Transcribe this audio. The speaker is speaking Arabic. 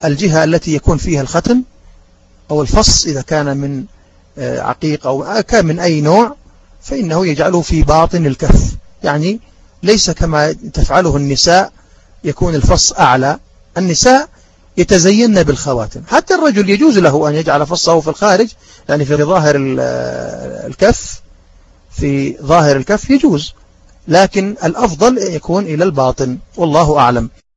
الجهة التي يكون فيها الختم أو الفص إذا كان من عقيق أو كان من أي نوع، فإنه يجعله في باطن الكف، يعني ليس كما تفعله النساء يكون الفص أعلى. النساء يتزين بالخواتم، حتى الرجل يجوز له أن يجعل فصه في الخارج، يعني في ظاهر الكف، في ظاهر الكف يجوز، لكن الأفضل يكون إلى الباطن، والله أعلم.